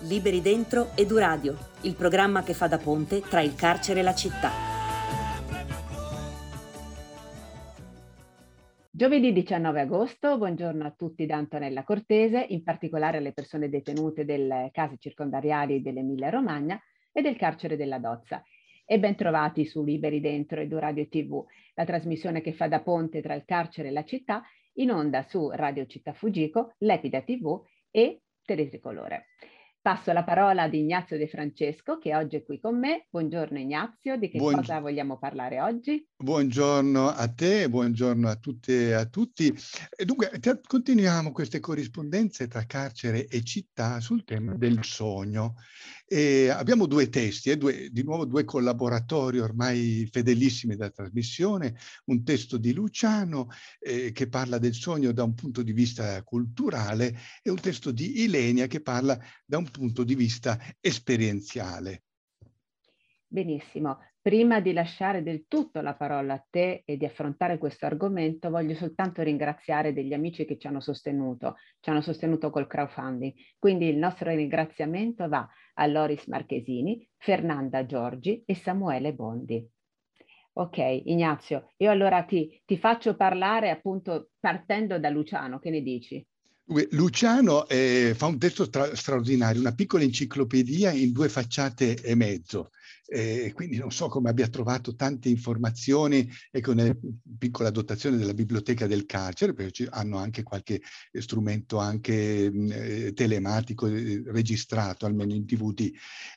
Liberi Dentro Eduradio, il programma che fa da ponte tra il carcere e la città. Giovedì 19 agosto, buongiorno a tutti da Antonella Cortese, in particolare alle persone detenute delle case circondariali dell'Emilia Romagna e del carcere della Dozza. E ben trovati su Liberi Dentro Eduradio TV, la trasmissione che fa da ponte tra il carcere e la città, in onda su Radio Città Fuggico, Lepida TV e Teletricolore. Passo la parola ad Ignazio De Francesco, che oggi è qui con me. Buongiorno Ignazio, di che cosa vogliamo parlare oggi? Buongiorno a te, buongiorno a tutte e a tutti. E dunque, continuiamo queste corrispondenze tra carcere e città sul tema del sogno. E abbiamo due testi, di nuovo due collaboratori ormai fedelissimi della trasmissione, un testo di Luciano che parla del sogno da un punto di vista culturale e un testo di Ilenia che parla da un punto di vista esperienziale. Benissimo. Prima di lasciare del tutto la parola a te e di affrontare questo argomento, voglio soltanto ringraziare degli amici che ci hanno sostenuto col crowdfunding. Quindi il nostro ringraziamento va a Loris Marchesini, Fernanda Giorgi e Samuele Bondi. Ok, Ignazio, io allora ti faccio parlare appunto partendo da Luciano, che ne dici? Luciano fa un testo straordinario, una piccola enciclopedia in 2 facciate e mezzo. Quindi non so come abbia trovato tante informazioni e con una piccola dotazione della biblioteca del carcere, perché hanno anche qualche strumento anche telematico registrato, almeno in DVD.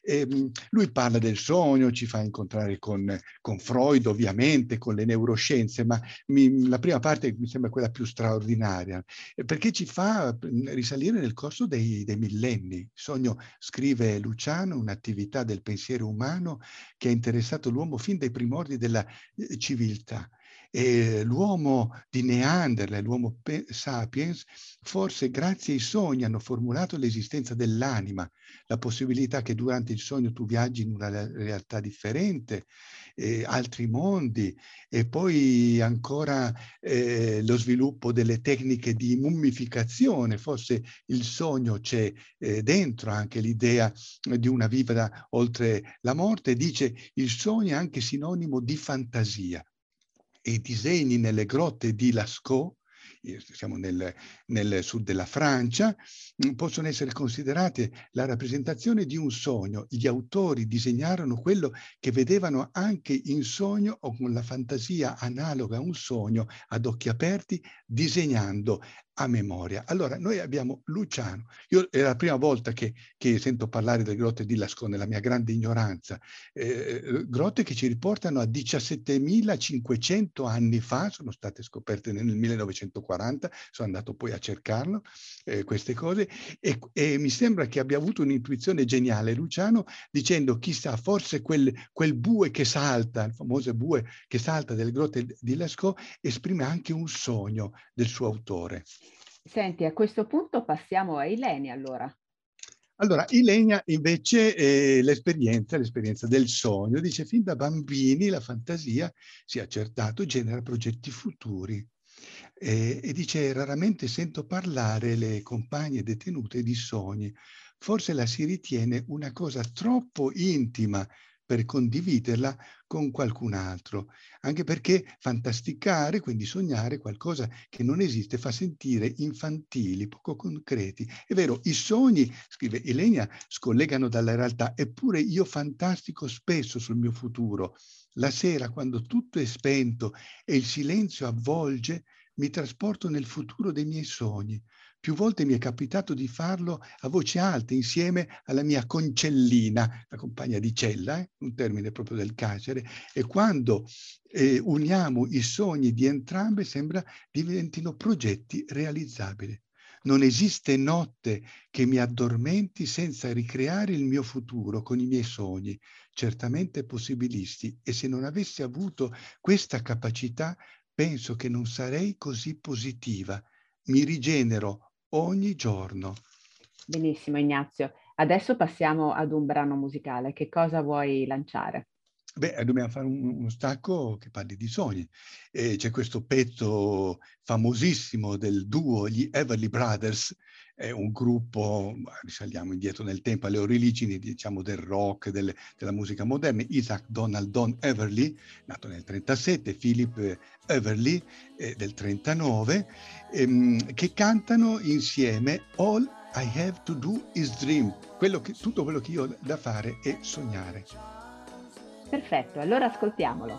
Lui parla del sogno, ci fa incontrare con Freud ovviamente, con le neuroscienze, ma la prima parte mi sembra quella più straordinaria, perché ci fa risalire nel corso dei millenni. Il sogno, scrive Luciano, un'attività del pensiero umano che ha interessato l'uomo fin dai primordi della civiltà. E l'uomo di Neanderthal, l'uomo sapiens, forse grazie ai sogni hanno formulato l'esistenza dell'anima, la possibilità che durante il sogno tu viaggi in una realtà differente, altri mondi, e poi ancora lo sviluppo delle tecniche di mummificazione. Forse il sogno c'è dentro anche l'idea di una vita oltre la morte. Dice il sogno è anche sinonimo di fantasia. E i disegni nelle grotte di Lascaux, siamo nel sud della Francia, possono essere considerate la rappresentazione di un sogno. Gli autori disegnarono quello che vedevano anche in sogno o con la fantasia analoga a un sogno, ad occhi aperti, disegnando a memoria. Allora, noi abbiamo Luciano. Io è la prima volta che sento parlare delle grotte di Lascaux, nella mia grande ignoranza. Grotte che ci riportano a 17.500 anni fa, sono state scoperte nel 1940, sono andato poi a cercarlo, queste cose, e mi sembra che abbia avuto un'intuizione geniale Luciano, dicendo chissà, forse quel bue che salta, il famoso bue che salta delle grotte di Lascaux, esprime anche un sogno del suo autore. Senti, a questo punto passiamo a Ilenia allora. Allora, Ilenia invece l'esperienza del sogno, dice fin da bambini la fantasia, si è accertato, genera progetti futuri. E dice raramente sento parlare le compagne detenute di sogni, forse la si ritiene una cosa troppo intima per condividerla con qualcun altro, anche perché fantasticare, quindi sognare qualcosa che non esiste, fa sentire infantili, poco concreti. È vero, i sogni, scrive Ilenia, scollegano dalla realtà, eppure io fantastico spesso sul mio futuro. La sera, quando tutto è spento e il silenzio avvolge, mi trasporto nel futuro dei miei sogni. Più volte mi è capitato di farlo a voce alta insieme alla mia concellina, la compagna di cella, un termine proprio del carcere, e quando uniamo i sogni di entrambe sembra diventino progetti realizzabili. Non esiste notte che mi addormenti senza ricreare il mio futuro con i miei sogni, certamente possibilisti, e se non avessi avuto questa capacità penso che non sarei così positiva. Mi rigenero ogni giorno. Benissimo Ignazio, adesso passiamo ad un brano musicale. Che cosa vuoi lanciare? Beh, dobbiamo fare uno stacco che parli di sogni. C'è questo pezzo famosissimo del duo, gli Everly Brothers, è un gruppo, risaliamo indietro nel tempo, alle origini, diciamo, del rock, della musica moderna. Isaac Donald Don Everly, nato nel 37, Philip Everly del 39, che cantano insieme All I Have to Do is Dream. Tutto quello che io ho da fare è sognare. Perfetto, allora ascoltiamolo.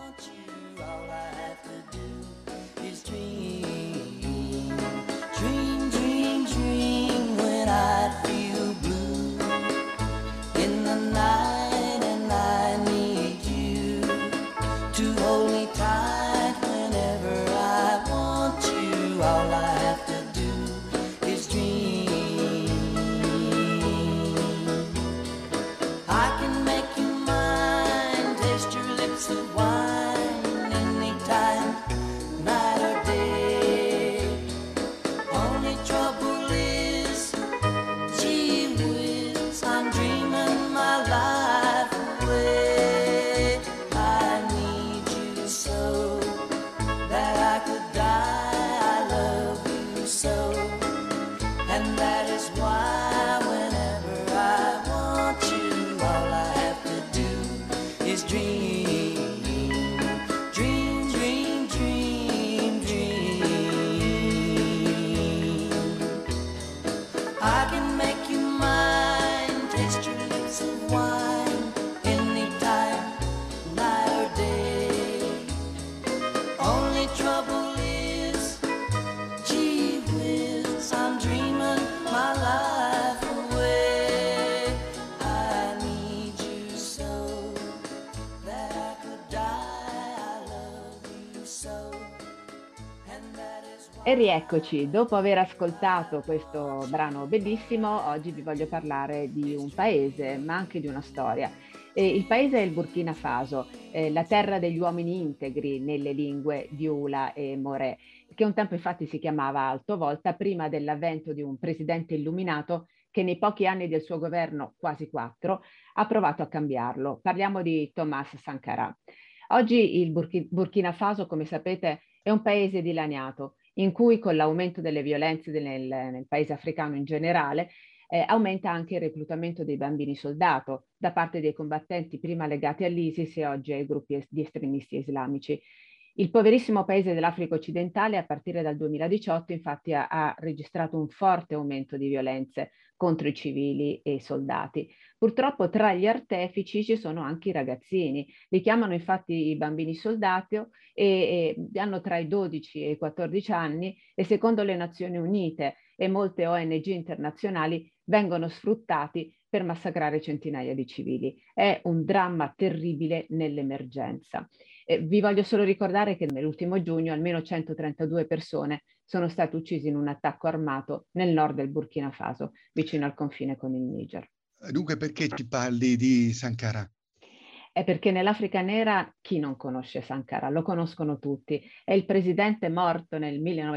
Dream, dream, dream when I feel blue in the night and I need you to hold me tight whenever I want you. All I have to do is dream. I can make you mine, taste your lips of wine anytime, night or day. Only trouble is, gee whiz, I'm dreaming my life away. I need you so that I could die. I love you so, and that is why whenever I want you, all I have to do is dream. Dream, dream, dream, dream. I can make you mine, taste your lips of wine anytime, night or day. Only trouble is, gee whiz, I'm dreaming my life away. I need you so that I could die. I love you so, and that is why. E rieccoci, dopo aver ascoltato questo brano bellissimo, oggi vi voglio parlare di un paese, ma anche di una storia. Il paese è il Burkina Faso, la terra degli uomini integri nelle lingue Dioula e Moré, che un tempo infatti si chiamava Alto Volta, prima dell'avvento di un presidente illuminato che nei pochi anni del suo governo, quasi 4, ha provato a cambiarlo. Parliamo di Thomas Sankara. Oggi il Burkina Faso, come sapete, è un paese dilaniato, in cui con l'aumento delle violenze nel paese africano in generale, aumenta anche il reclutamento dei bambini soldato da parte dei combattenti prima legati all'ISIS e oggi ai gruppi di estremisti islamici. Il poverissimo paese dell'Africa occidentale a partire dal 2018 infatti ha registrato un forte aumento di violenze contro i civili e i soldati. Purtroppo tra gli artefici ci sono anche i ragazzini, li chiamano infatti i bambini soldati e hanno tra i 12 e i 14 anni e secondo le Nazioni Unite e molte ONG internazionali vengono sfruttati per massacrare centinaia di civili. È un dramma terribile nell'emergenza. Vi voglio solo ricordare che nell'ultimo giugno almeno 132 persone sono state uccise in un attacco armato nel nord del Burkina Faso, vicino al confine con il Niger. Dunque, perché ci parli di Sankara? È perché nell'Africa nera chi non conosce Sankara? Lo conoscono tutti. È il presidente morto nel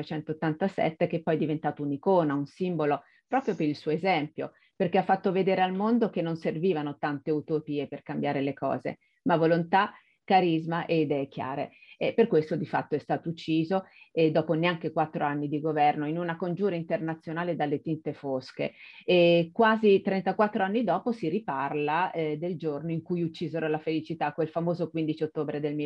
1987 che poi è diventato un'icona, un simbolo proprio per il suo esempio, perché ha fatto vedere al mondo che non servivano tante utopie per cambiare le cose, ma volontà, carisma e idee chiare. E per questo di fatto è stato ucciso e dopo neanche 4 anni di governo in una congiura internazionale dalle tinte fosche. E quasi 34 anni dopo si riparla del giorno in cui uccisero la felicità, quel famoso 15 ottobre del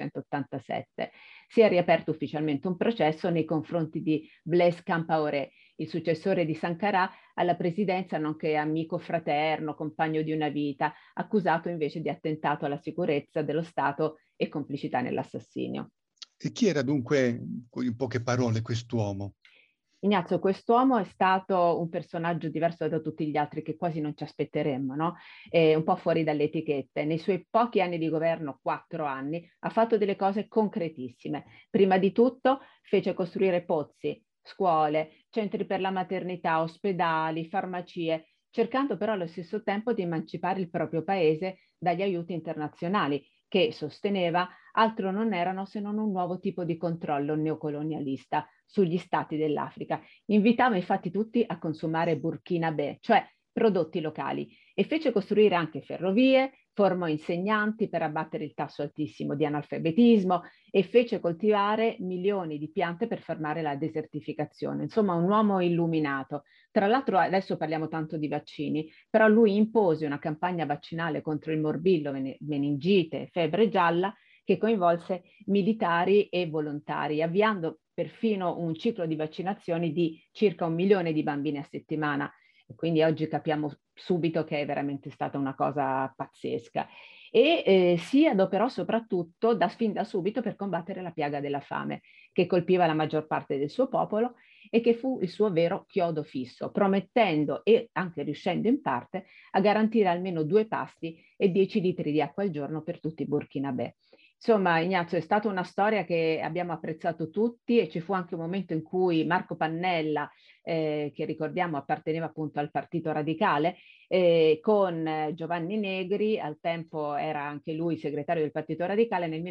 1987. Si è riaperto ufficialmente un processo nei confronti di Blaise Compaoré, il successore di Sankara alla presidenza, nonché amico fraterno, compagno di una vita, accusato invece di attentato alla sicurezza dello Stato e complicità nell'assassinio. E chi era dunque, in poche parole, quest'uomo? Ignazio, quest'uomo è stato un personaggio diverso da tutti gli altri che quasi non ci aspetteremmo, no? Un po' fuori dalle etichette. Nei suoi pochi anni di governo, 4 anni, ha fatto delle cose concretissime. Prima di tutto fece costruire pozzi, scuole, centri per la maternità, ospedali, farmacie, cercando però allo stesso tempo di emancipare il proprio paese dagli aiuti internazionali, che sosteneva altro non erano se non un nuovo tipo di controllo neocolonialista sugli stati dell'Africa. Invitava infatti tutti a consumare burkinabè, cioè prodotti locali, e fece costruire anche ferrovie, formò insegnanti per abbattere il tasso altissimo di analfabetismo e fece coltivare milioni di piante per fermare la desertificazione. Insomma, un uomo illuminato. Tra l'altro adesso parliamo tanto di vaccini, però lui impose una campagna vaccinale contro il morbillo, meningite, febbre gialla, che coinvolse militari e volontari, avviando perfino un ciclo di vaccinazioni di circa 1 milione di bambini a settimana. Quindi oggi capiamo subito che è veramente stata una cosa pazzesca. E si adoperò soprattutto fin da subito per combattere la piaga della fame, che colpiva la maggior parte del suo popolo e che fu il suo vero chiodo fisso, promettendo e anche riuscendo in parte a garantire almeno 2 pasti e 10 litri di acqua al giorno per tutti i burkinabè. Insomma, Ignazio, è stata una storia che abbiamo apprezzato tutti e ci fu anche un momento in cui Marco Pannella, che ricordiamo apparteneva appunto al Partito Radicale, con Giovanni Negri, al tempo era anche lui segretario del Partito Radicale, nel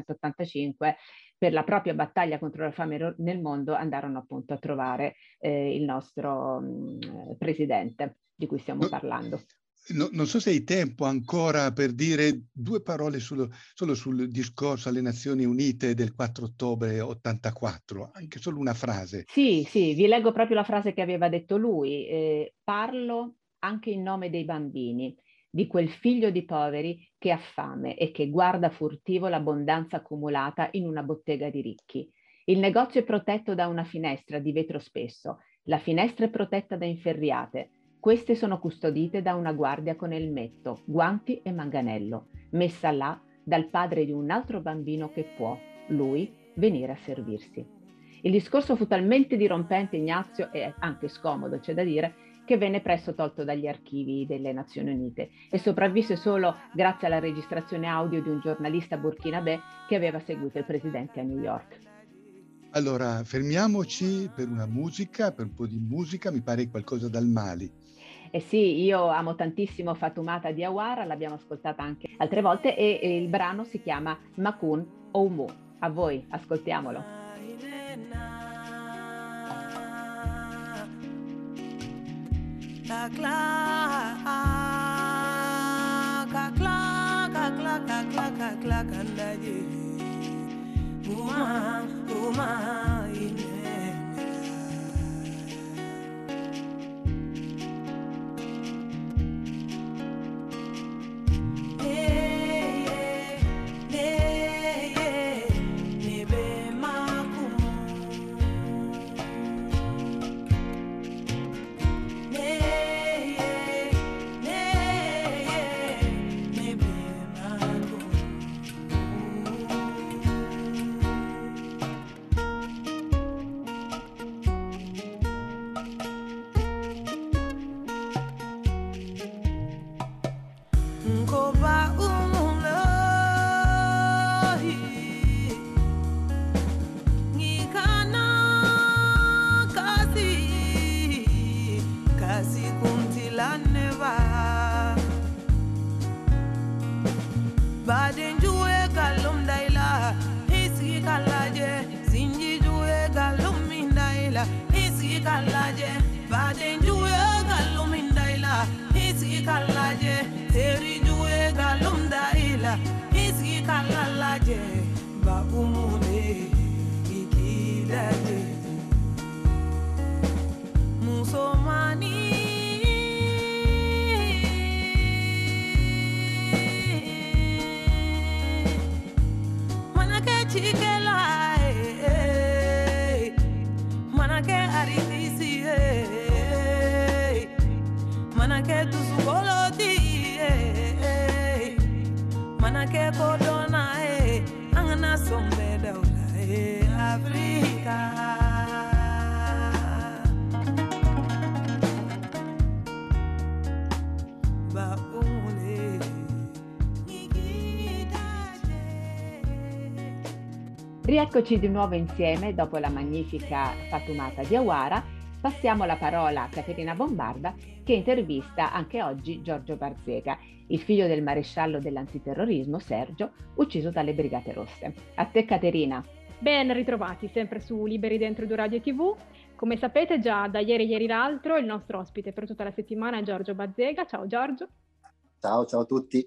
1985 per la propria battaglia contro la fame nel mondo andarono appunto a trovare il nostro presidente di cui stiamo parlando. Non so se hai tempo ancora per dire 2 parole solo sul discorso alle Nazioni Unite del 4 ottobre 84, anche solo una frase. Sì, vi leggo proprio la frase che aveva detto lui. Parlo anche in nome dei bambini, di quel figlio di poveri che ha fame e che guarda furtivo l'abbondanza accumulata in una bottega di ricchi. Il negozio è protetto da una finestra di vetro spesso, la finestra è protetta da inferriate. Queste sono custodite da una guardia con elmetto, guanti e manganello, messa là dal padre di un altro bambino che può, lui, venire a servirsi. Il discorso fu talmente dirompente, Ignazio, e anche scomodo, c'è da dire, che venne presto tolto dagli archivi delle Nazioni Unite e sopravvisse solo grazie alla registrazione audio di un giornalista burkinabè che aveva seguito il presidente a New York. Allora, fermiamoci per un po' di musica, mi pare qualcosa dal Mali. Eh sì, io amo tantissimo Fatoumata Diawara, l'abbiamo ascoltata anche altre volte e il brano si chiama Makun Oumu. A voi, ascoltiamolo. Rieccoci di nuovo insieme dopo la magnifica Fatoumata Diawara. Passiamo la parola a Caterina Bombarda che intervista anche oggi Giorgio Barzega, il figlio del maresciallo dell'antiterrorismo Sergio, ucciso dalle Brigate Rosse. A te Caterina. Ben ritrovati sempre su Liberi Dentro Due Radio TV. Come sapete già da ieri l'altro il nostro ospite per tutta la settimana è Giorgio Barzega. Ciao Giorgio. Ciao a tutti.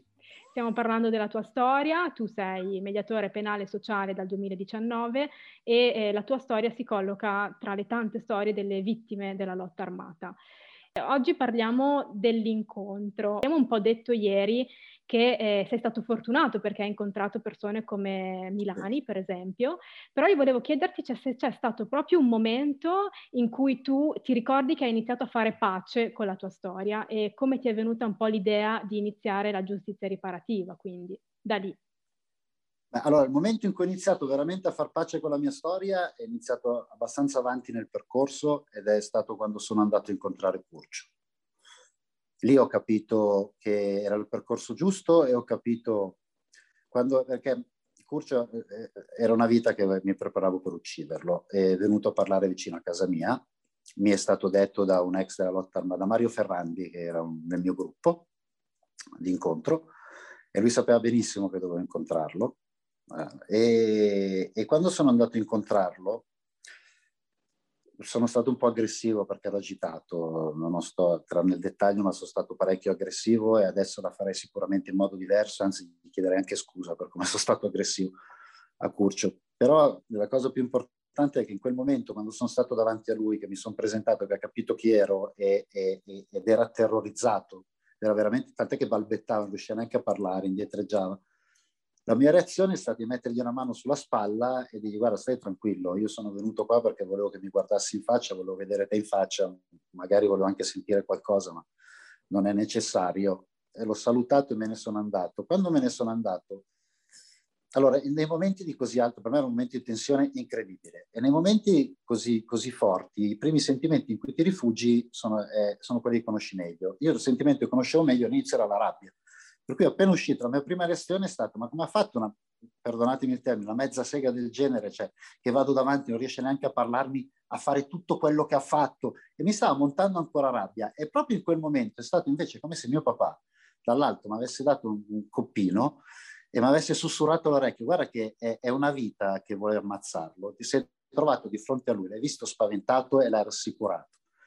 Stiamo parlando della tua storia, tu sei mediatore penale sociale dal 2019 e la tua storia si colloca tra le tante storie delle vittime della lotta armata. Oggi parliamo dell'incontro. Abbiamo un po' detto ieri che sei stato fortunato perché hai incontrato persone come Milani, per esempio, però io volevo chiederti se c'è stato proprio un momento in cui tu ti ricordi che hai iniziato a fare pace con la tua storia e come ti è venuta un po' l'idea di iniziare la giustizia riparativa, quindi da lì. Allora, il momento in cui ho iniziato veramente a far pace con la mia storia è iniziato abbastanza avanti nel percorso ed è stato quando sono andato a incontrare Curcio. Lì ho capito che era il percorso giusto e ho capito perché Curcio era una vita che mi preparavo per ucciderlo. È venuto a parlare vicino a casa mia. Mi è stato detto da un ex della lotta armata, da Mario Ferrandi, che era nel mio gruppo di incontro, e lui sapeva benissimo che dovevo incontrarlo. E quando sono andato a incontrarlo sono stato un po' aggressivo perché ero agitato, non sto entrando nel dettaglio, ma sono stato parecchio aggressivo e adesso la farei sicuramente in modo diverso, anzi gli chiederei anche scusa per come sono stato aggressivo a Curcio. Però la cosa più importante è che in quel momento, quando sono stato davanti a lui, che mi sono presentato, che ha capito chi ero ed era terrorizzato, era veramente, tant'è che balbettava, non riusciva neanche a parlare, indietreggiava. La mia reazione è stata di mettergli una mano sulla spalla e dirgli: guarda, stai tranquillo, io sono venuto qua perché volevo che mi guardassi in faccia, volevo vedere te in faccia, magari volevo anche sentire qualcosa, ma non è necessario. E l'ho salutato e me ne sono andato. Quando me ne sono andato, allora, nei momenti di così alto, per me era un momento di tensione incredibile, e nei momenti così forti, i primi sentimenti in cui ti rifugi sono quelli che conosci meglio. Io il sentimento che conoscevo meglio all'inizio era la rabbia. Per cui appena uscito, la mia prima reazione è stata: ma come ha fatto perdonatemi il termine, una mezza sega del genere, cioè che vado davanti, non riesce neanche a parlarmi, a fare tutto quello che ha fatto, e mi stava montando ancora rabbia. E proprio in quel momento è stato invece come se mio papà dall'alto mi avesse dato un coppino e mi avesse sussurrato all'orecchio: guarda che è una vita che vuole ammazzarlo, ti sei trovato di fronte a lui, l'hai visto spaventato e l'hai rassicurato.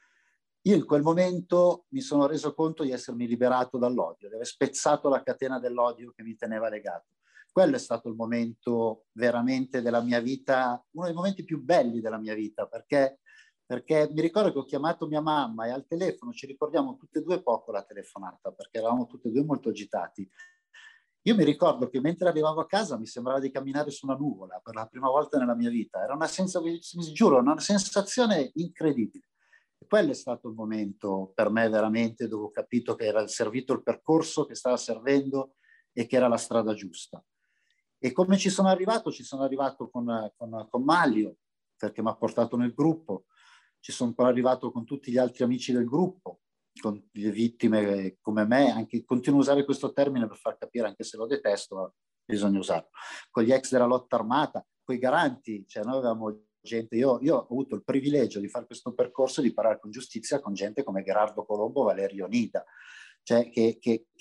Io in quel momento mi sono reso conto di essermi liberato dall'odio, di aver spezzato la catena dell'odio che mi teneva legato. Quello è stato il momento veramente della mia vita, uno dei momenti più belli della mia vita, perché mi ricordo che ho chiamato mia mamma e al telefono, ci ricordiamo tutte e due poco la telefonata, perché eravamo tutte e due molto agitati. Io mi ricordo che mentre arrivavo a casa mi sembrava di camminare su una nuvola per la prima volta nella mia vita. Era una sensazione, mi giuro, una sensazione incredibile. Quello è stato il momento per me veramente dove ho capito che era servito il percorso che stava servendo e che era la strada giusta. E come ci sono arrivato? Ci sono arrivato con Maglio, perché mi ha portato nel gruppo. Ci sono poi arrivato con tutti gli altri amici del gruppo, con le vittime come me. Anche, continuo a usare questo termine per far capire, anche se lo detesto, ma bisogna usarlo. Con gli ex della lotta armata, con i garanti, cioè noi avevamo gente, io ho avuto il privilegio di fare questo percorso, di parlare con giustizia con gente come Gerardo Colombo, Valerio Nida, cioè che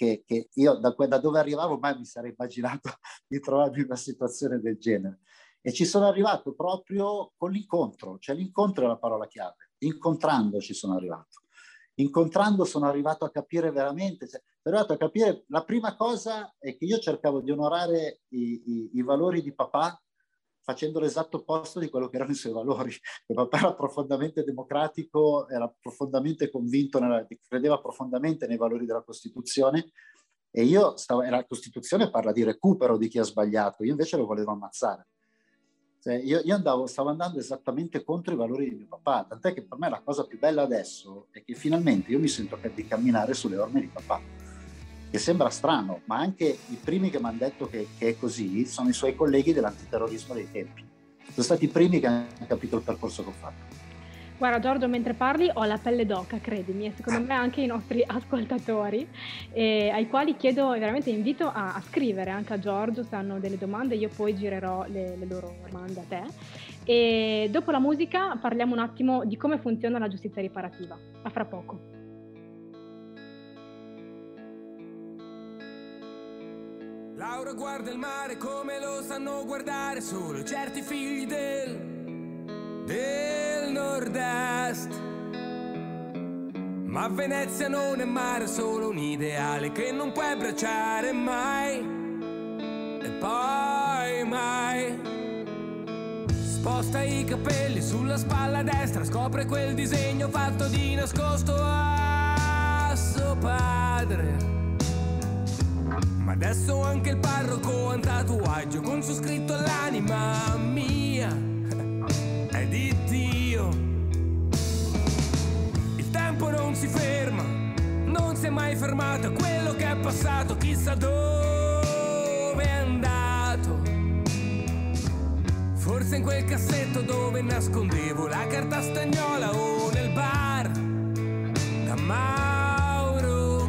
io da dove arrivavo mai mi sarei immaginato di trovarmi in una situazione del genere. E ci sono arrivato proprio con l'incontro, cioè l'incontro è la parola chiave. Incontrando ci sono arrivato. Incontrando sono arrivato a capire veramente, sono arrivato a capire, la prima cosa è che io cercavo di onorare i valori di papà, facendo l'esatto opposto di quello che erano i suoi valori. Il papà era profondamente democratico, era profondamente convinto, credeva profondamente nei valori della Costituzione, e la Costituzione parla di recupero di chi ha sbagliato, io invece lo volevo ammazzare. Cioè, io stavo andando esattamente contro i valori di mio papà, tant'è che per me la cosa più bella adesso è che finalmente io mi sento di camminare sulle orme di papà. Che sembra strano, ma anche i primi che mi hanno detto che è così sono i suoi colleghi dell'antiterrorismo dei tempi. Sono stati i primi che hanno capito il percorso che ho fatto. Guarda Giorgio, mentre parli ho la pelle d'oca, credimi, e secondo me anche i nostri ascoltatori, ai quali chiedo, veramente invito a scrivere anche a Giorgio se hanno delle domande, io poi girerò le loro domande a te. E dopo la musica parliamo un attimo di come funziona la giustizia riparativa. A fra poco. Laura guarda il mare come lo sanno guardare solo certi figli del nord-est. Ma Venezia non è mare, è solo un ideale che non puoi abbracciare mai. E poi mai. Sposta i capelli sulla spalla destra, scopre quel disegno fatto di nascosto a suo padre. Ma adesso anche il parroco ha un tatuaggio con su scritto l'anima mia è di Dio. Il tempo non si ferma, non si è mai fermato, quello che è passato chissà dove è andato. Forse in quel cassetto dove nascondevo la carta stagnola o nel bar da Mauro.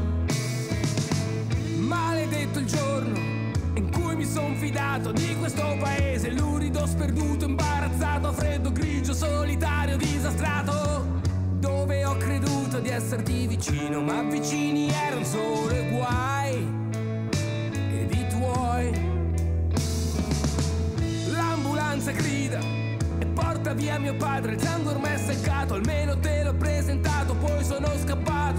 Maledetto il giorno in cui mi son fidato di questo paese, lurido, sperduto, imbarazzato, freddo, grigio, solitario, disastrato, dove ho creduto di esserti vicino, ma vicini erano solo i guai ed i tuoi. L'ambulanza grida e porta via mio padre, il sangue ormai è seccato, almeno te l'ho presentato, poi sono scappato.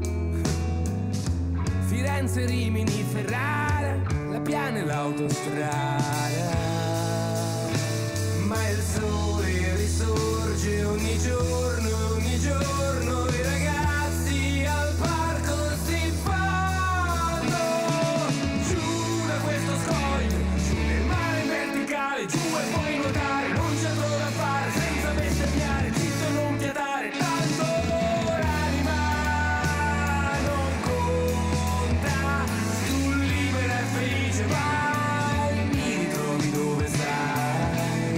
Firenze, Rimini, Ferrara, la Piana e l'autostrada. Ma il sole risorge ogni giorno, i ragazzi al parco si fanno. Giù da questo scoglio, giù nel mare in verticale, giù e poi nuotare, non c'è altro da fare, senza bestemmiare, zitto e non fiatare, tanto l'anima non conta, tu libera e felice vai, mi ritrovi dove stai.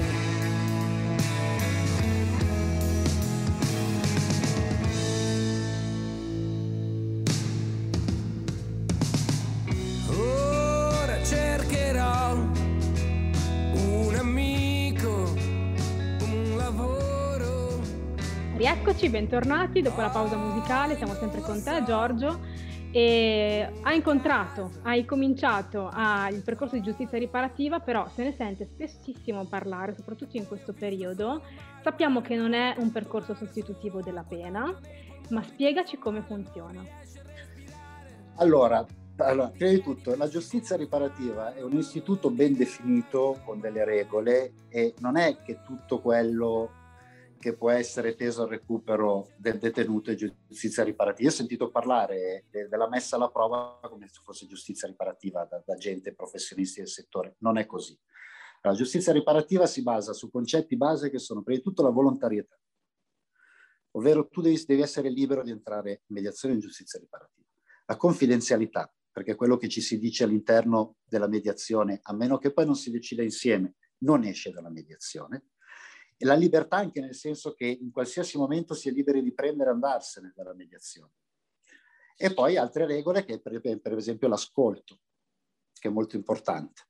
Ora cercherò un amico, un lavoro. Rieccoci, bentornati dopo la pausa musicale, siamo sempre con te Giorgio e hai cominciato il percorso di giustizia riparativa, però se ne sente spessissimo parlare, soprattutto in questo periodo. Sappiamo che non è un percorso sostitutivo della pena, ma spiegaci come funziona. Allora, prima di tutto, la giustizia riparativa è un istituto ben definito con delle regole e non è che tutto quello che può essere teso al recupero del detenuto è giustizia riparativa. Io ho sentito parlare della messa alla prova come se fosse giustizia riparativa da gente, professionisti del settore. Non è così. La giustizia riparativa si basa su concetti base che sono prima di tutto la volontarietà, ovvero tu devi essere libero di entrare in mediazione in giustizia riparativa. La confidenzialità, perché quello che ci si dice all'interno della mediazione, a meno che poi non si decida insieme, non esce dalla mediazione. E la libertà anche nel senso che in qualsiasi momento si è liberi di prendere e andarsene dalla mediazione. E poi altre regole che per esempio l'ascolto, che è molto importante.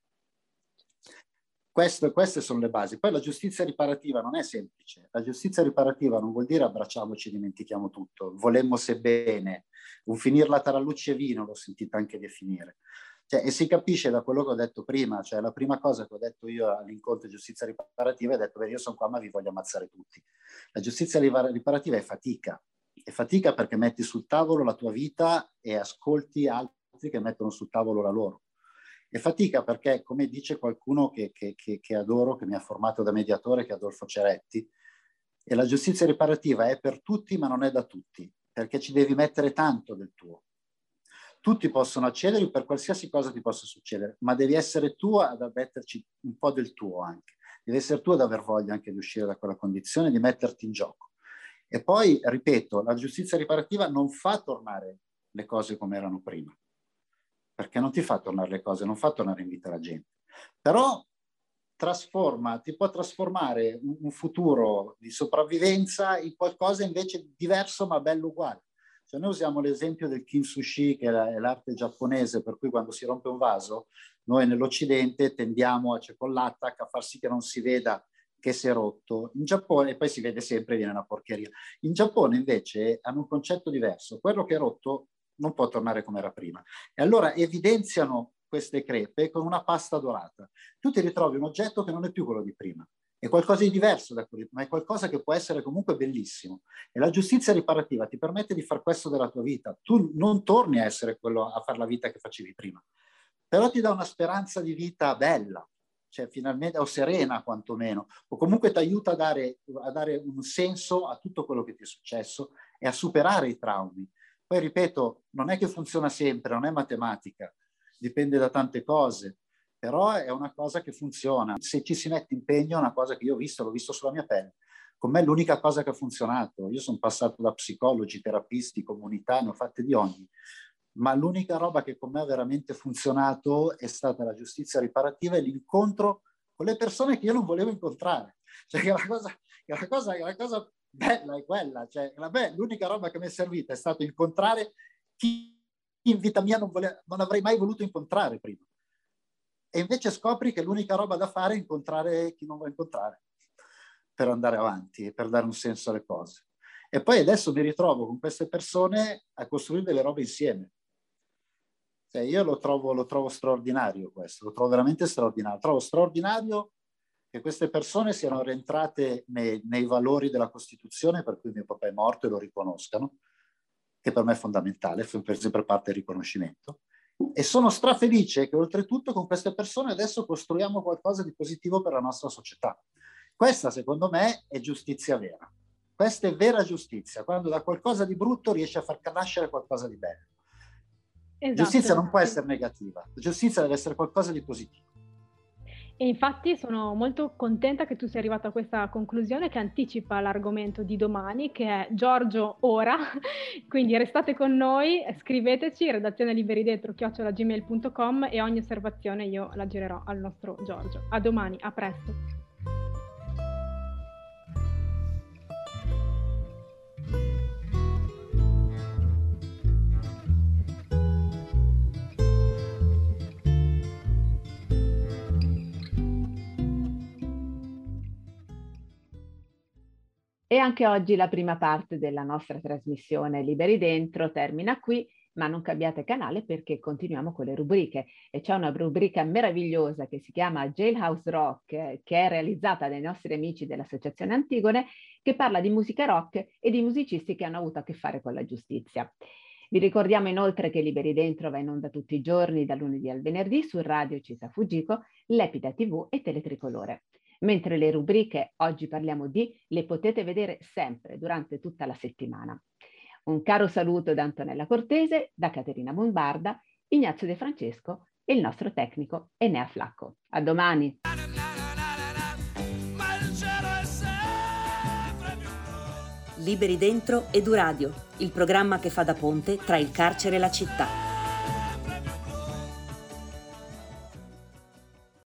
Queste sono le basi. Poi la giustizia riparativa non è semplice. La giustizia riparativa non vuol dire abbracciamoci e dimentichiamo tutto, volemmo se bene, un finir la tarallucci e vino, l'ho sentita anche definire. E si capisce da quello che ho detto prima, cioè la prima cosa che ho detto io all'incontro di giustizia riparativa è detto, io sono qua ma vi voglio ammazzare tutti. La giustizia riparativa è fatica perché metti sul tavolo la tua vita e ascolti altri che mettono sul tavolo la loro. È fatica perché, come dice qualcuno che adoro, che mi ha formato da mediatore, che è Adolfo Ceretti, e la giustizia riparativa è per tutti ma non è da tutti, perché ci devi mettere tanto del tuo. Tutti possono accedere per qualsiasi cosa ti possa succedere, ma devi essere tu ad metterci un po' del tuo anche. Devi essere tu ad aver voglia anche di uscire da quella condizione, di metterti in gioco. E poi, ripeto, la giustizia riparativa non fa tornare le cose come erano prima, perché non ti fa tornare le cose, non fa tornare in vita la gente. Però ti può trasformare un futuro di sopravvivenza in qualcosa invece diverso ma bello uguale. Cioè noi usiamo l'esempio del kintsugi, che è l'arte giapponese, per cui quando si rompe un vaso, noi nell'Occidente tendiamo a con l'attack a far sì che non si veda che si è rotto. In Giappone, e poi si vede sempre, viene una porcheria. In Giappone invece hanno un concetto diverso. Quello che è rotto non può tornare come era prima. E allora evidenziano queste crepe con una pasta dorata. Tu ti ritrovi un oggetto che non è più quello di prima. È qualcosa di diverso da quello, ma è qualcosa che può essere comunque bellissimo. E la giustizia riparativa ti permette di fare questo della tua vita. Tu non torni a essere quello, a fare la vita che facevi prima, però ti dà una speranza di vita bella, cioè finalmente, o serena quantomeno, o comunque ti aiuta a dare un senso a tutto quello che ti è successo e a superare i traumi. Poi ripeto, non è che funziona sempre, non è matematica, dipende da tante cose, però è una cosa che funziona. Se ci si mette impegno è una cosa che io l'ho visto sulla mia pelle. Con me è l'unica cosa che ha funzionato. Io sono passato da psicologi, terapisti, comunità, ne ho fatte di ogni, ma l'unica roba che con me ha veramente funzionato è stata la giustizia riparativa e l'incontro con le persone che io non volevo incontrare. Cioè che la cosa bella è quella, cioè l'unica roba che mi è servita è stato incontrare chi in vita mia non avrei mai voluto incontrare prima. E invece scopri che l'unica roba da fare è incontrare chi non vuoi incontrare per andare avanti e per dare un senso alle cose. E poi adesso mi ritrovo con queste persone a costruire delle robe insieme. Cioè io lo trovo straordinario questo, lo trovo veramente straordinario. Trovo straordinario che queste persone siano rientrate nei valori della Costituzione, per cui mio papà è morto e lo riconoscano, che per me è fondamentale, fa sempre parte del riconoscimento. E sono strafelice che oltretutto con queste persone adesso costruiamo qualcosa di positivo per la nostra società. Questa secondo me è giustizia vera. Questa è vera giustizia, quando da qualcosa di brutto riesci a far nascere qualcosa di bello. Esatto. Giustizia non può essere negativa, giustizia deve essere qualcosa di positivo. E infatti sono molto contenta che tu sia arrivato a questa conclusione che anticipa l'argomento di domani, che è Giorgio ora. Quindi restate con noi, scriveteci redazioneliberidentro@gmail.com e ogni osservazione io la girerò al nostro Giorgio. A domani, a presto. E anche oggi la prima parte della nostra trasmissione Liberi Dentro termina qui, ma non cambiate canale perché continuiamo con le rubriche. E c'è una rubrica meravigliosa che si chiama Jailhouse Rock, che è realizzata dai nostri amici dell'Associazione Antigone, che parla di musica rock e di musicisti che hanno avuto a che fare con la giustizia. Vi ricordiamo inoltre che Liberi Dentro va in onda tutti i giorni, dal lunedì al venerdì, su Radio Città Fuggico, Lepida TV e Teletricolore. Mentre le rubriche oggi parliamo di le potete vedere sempre durante tutta la settimana. Un caro saluto da Antonella Cortese, da Caterina Bombarda, Ignazio De Francesco e il nostro tecnico Enea Flacco. A domani! Liberi Dentro Eduradio, il programma che fa da ponte tra il carcere e la città.